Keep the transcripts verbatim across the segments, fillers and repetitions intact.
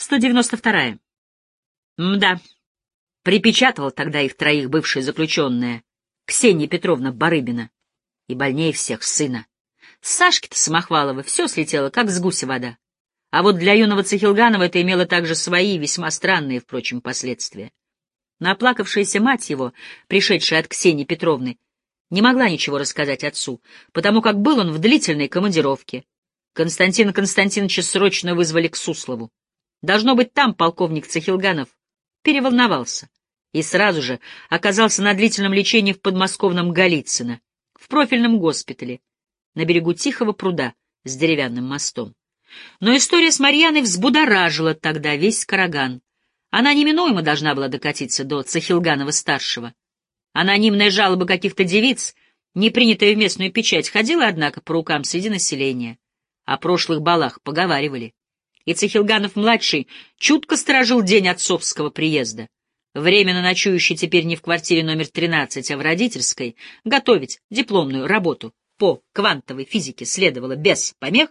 сто девяносто вторая. Мда, припечатала тогда их троих бывшая заключенная, Ксения Петровна Барыбина, и больнее всех сына. С Сашки-то Самохвалова все слетело, как с гуся вода. А вот для юного Цахилганова это имело также свои, весьма странные, впрочем, последствия. Наплакавшаяся мать его, пришедшая от Ксении Петровны, не могла ничего рассказать отцу, потому как был он в длительной командировке. Константина Константиновича срочно вызвали к Суслову. Должно быть, там полковник Цахилганов переволновался и сразу же оказался на длительном лечении в подмосковном Голицыно, в профильном госпитале, на берегу Тихого пруда с деревянным мостом. Но история с Марьяной взбудоражила тогда весь Караган. Она неминуемо должна была докатиться до Цахилганова-старшего. Анонимная жалоба каких-то девиц, не принятая в местную печать, ходила, однако, по рукам среди населения. О прошлых балах поговаривали. И Цахилганов-младший чутко сторожил день отцовского приезда. Временно ночующий теперь не в квартире номер тринадцать, а в родительской, готовить дипломную работу по квантовой физике следовало без помех,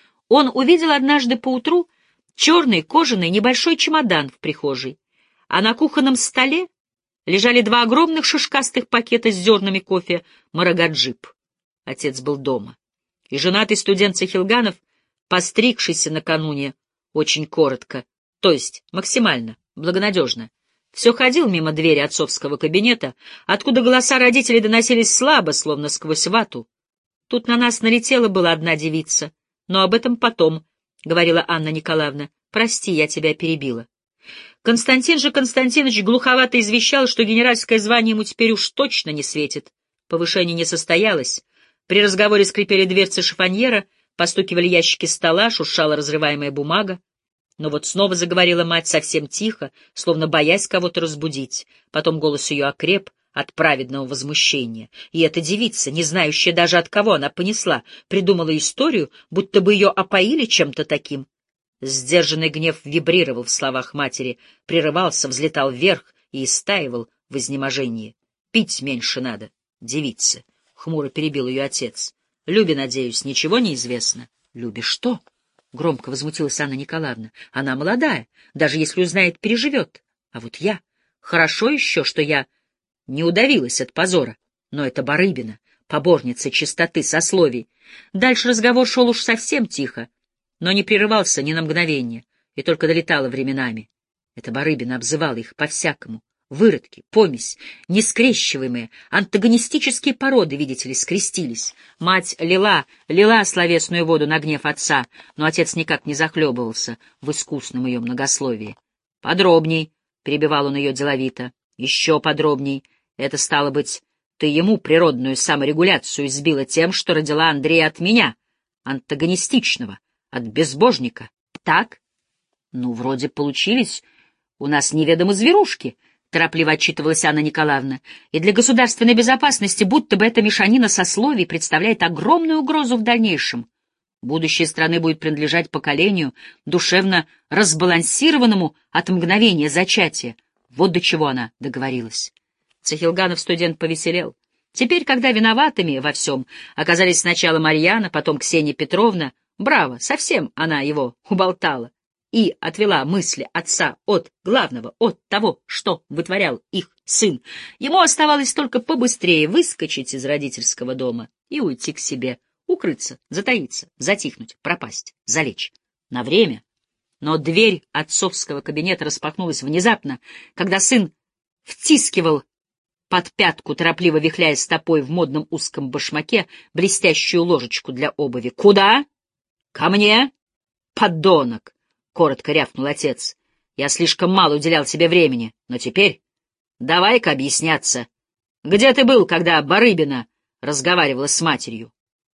он увидел однажды поутру черный кожаный небольшой чемодан в прихожей, а на кухонном столе лежали два огромных шишкастых пакета с зернами кофе «Марагаджип». Отец был дома, и женатый студент Цахилганов, постригшийся накануне очень коротко, то есть максимально благонадежно, все ходил мимо двери отцовского кабинета, откуда голоса родителей доносились слабо, словно сквозь вату. «Тут на нас налетела была одна девица, но об этом потом», — говорила Анна Николаевна. «Прости, я тебя перебила». Константин же Константинович глуховато извещал, что генеральское звание ему теперь уж точно не светит. Повышение не состоялось. При разговоре скрипели дверцы шифоньера, постукивали ящики стола, шуршала разрываемая бумага. Но вот снова заговорила мать совсем тихо, словно боясь кого-то разбудить. Потом голос ее окреп от праведного возмущения. И эта девица, не знающая даже от кого она понесла, придумала историю, будто бы ее опоили чем-то таким. Сдержанный гнев вибрировал в словах матери, прерывался, взлетал вверх и истаивал в изнеможении. «Пить меньше надо, девица», — хмуро перебил ее отец. «Любе, надеюсь, ничего не известно?» «Любе что?» — громко возмутилась Анна Николаевна. «Она молодая, даже если узнает, переживет. А вот я... Хорошо еще, что я не удавилась от позора. Но это Барыбина, поборница чистоты сословий». Дальше разговор шел уж совсем тихо, но не прерывался ни на мгновение, и только долетало временами. Это Барыбина обзывала их по-всякому. Выродки, помесь, нескрещиваемые, антагонистические породы, видите ли, скрестились. Мать лила, лила словесную воду на гнев отца, но отец никак не захлебывался в искусном ее многословии. «Подробней», — перебивал он ее деловито, — «еще подробней. Это, стало быть, ты ему природную саморегуляцию избила тем, что родила Андрея от меня, антагонистичного, от безбожника. Так? Ну, вроде получились у нас неведомо зверушки», — торопливо отчитывалась Анна Николаевна, «и для государственной безопасности будто бы эта мешанина сословий представляет огромную угрозу в дальнейшем. Будущее страны будет принадлежать поколению, душевно разбалансированному от мгновения зачатия. Вот до чего она договорилась». Цахилганов студент повеселел. Теперь, когда виноватыми во всем оказались сначала Марьяна, потом Ксения Петровна, браво, совсем она его уболтала и отвела мысли отца от главного, от того, что вытворял их сын. Ему оставалось только побыстрее выскочить из родительского дома и уйти к себе, укрыться, затаиться, затихнуть, пропасть, залечь. На время. Но дверь отцовского кабинета распахнулась внезапно, когда сын втискивал под пятку, торопливо вихляя стопой в модном узком башмаке, блестящую ложечку для обуви. «Куда? Ко мне? Подонок!» — коротко рявкнул отец. «Я слишком мало уделял тебе времени, но теперь давай-ка объясняться. Где ты был, когда Барыбина разговаривала с матерью?»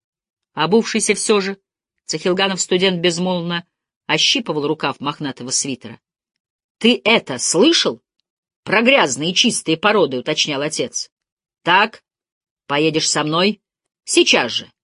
Обувшийся все же, Цахилганов студент безмолвно ощипывал рукав мохнатого свитера. «Ты это слышал? Про грязные и чистые породы», — уточнял отец. «Так, поедешь со мной? Сейчас же.